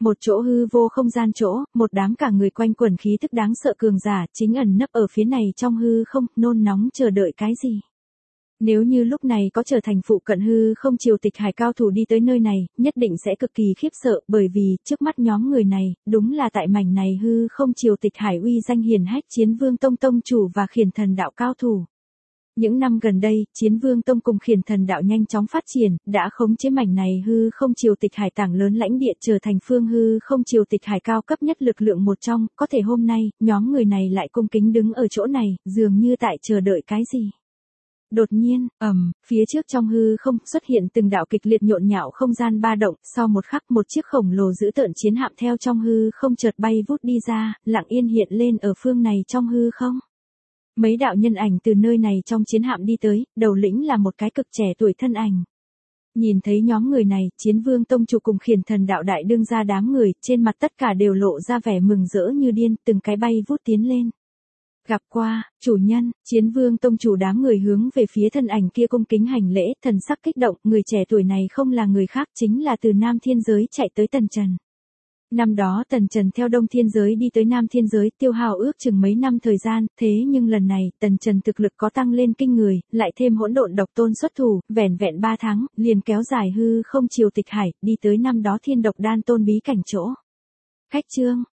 Một chỗ hư vô không gian chỗ, một đám cả người quanh quẩn khí tức đáng sợ cường giả, chính ẩn nấp ở phía này trong hư không, nôn nóng chờ đợi cái gì. Nếu như lúc này có trở thành phụ cận hư không triều tịch hải cao thủ đi tới nơi này, nhất định sẽ cực kỳ khiếp sợ, bởi vì, trước mắt nhóm người này, đúng là tại mảnh này hư không triều tịch hải uy danh hiển hách Chiến Vương Tông tông chủ và Khiển Thần Đạo cao thủ. Những năm gần đây, Chiến Vương Tông cùng Khiển Thần Đạo nhanh chóng phát triển, đã khống chế mảnh này hư không triều tịch hải tảng lớn lãnh địa trở thành phương hư không triều tịch hải cao cấp nhất lực lượng một trong, có thể hôm nay, nhóm người này lại cung kính đứng ở chỗ này, dường như tại chờ đợi cái gì. Đột nhiên, phía trước trong hư không xuất hiện từng đạo kịch liệt nhộn nhạo không gian ba động, sau một khắc một chiếc khổng lồ dữ tợn chiến hạm theo trong hư không chợt bay vút đi ra, lặng yên hiện lên ở phương này trong hư không. Mấy đạo nhân ảnh từ nơi này trong chiến hạm đi tới, đầu lĩnh là một cái cực trẻ tuổi thân ảnh. Nhìn thấy nhóm người này, Chiến Vương Tông chủ cùng Khiển Thần Đạo đại đương ra đám người, trên mặt tất cả đều lộ ra vẻ mừng rỡ như điên, từng cái bay vút tiến lên. Gặp qua, chủ nhân, Chiến Vương Tông chủ đám người hướng về phía thân ảnh kia cung kính hành lễ, thần sắc kích động, người trẻ tuổi này không là người khác chính là từ Nam Thiên Giới chạy tới Tần Trần. Năm đó Tần Trần theo Đông Thiên Giới đi tới Nam Thiên Giới tiêu hao ước chừng mấy năm thời gian, thế nhưng lần này Tần Trần thực lực có tăng lên kinh người, lại thêm hỗn độn độc tôn xuất thủ, vẻn vẹn 3 tháng, liền kéo dài hư không triều tịch hải, đi tới năm đó Thiên Độc Đan tôn bí cảnh chỗ. Khách trương,